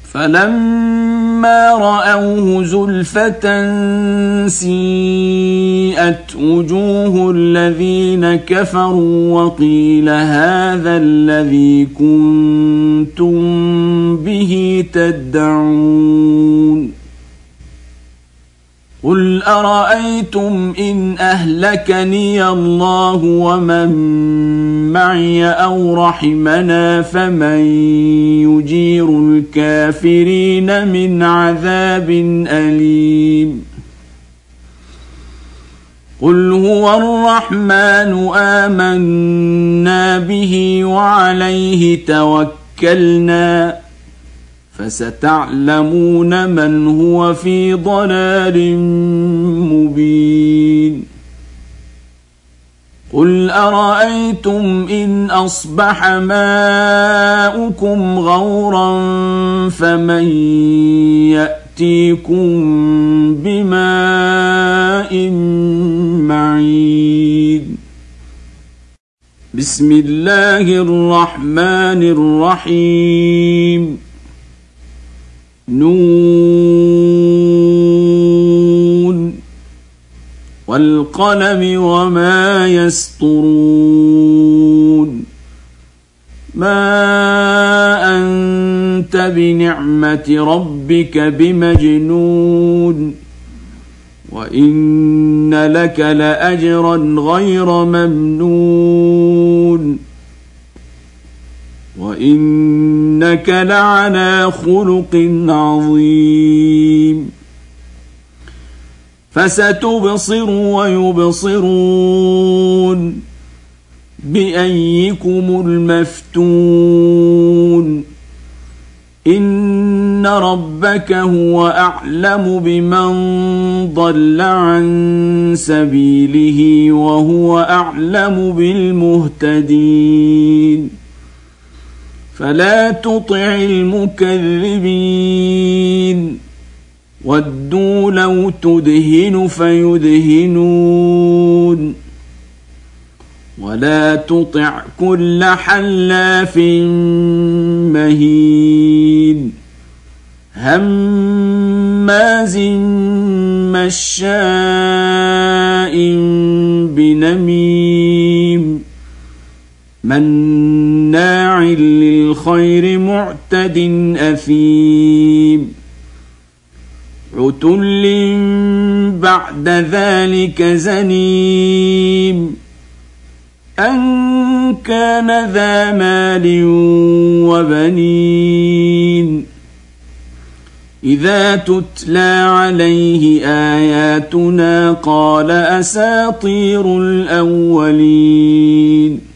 فلما رأوه زلفة سيئت وجوه الذين كفروا وقيل هذا الذي كنتم به تدعون قل أرأيتم إن أهلكني الله ومن معي أو رحمنا فمن يجير الكافرين من عذاب أليم قل هو الرحمن آمنا به وعليه توكلنا فستعلمون من هو في ضلال مبين قل أرأيتم إن أصبح ماؤكم غورا فمن يأتيكم بماء معين بسم الله الرحمن الرحيم نون والقلم وما يسطرون ما أنت بنعمة ربك بمجنون وإن لك لأجرا غير ممنون وإنك لعلى خلق عظيم فستبصر ويبصرون بأيكم المفتون إن ربك هو أعلم بمن ضل عن سبيله وهو أعلم بالمهتدين فلا تطع المكذبين ودوا لو تدهن فيدهنون ولا تطع كل حلاف مهين هماز مشاء بنميم مناع للخير معتد أثيم عتل بعد ذلك زنيم أن كان ذا مال وبنين إذا تتلى عليه آياتنا قال أساطير الأولين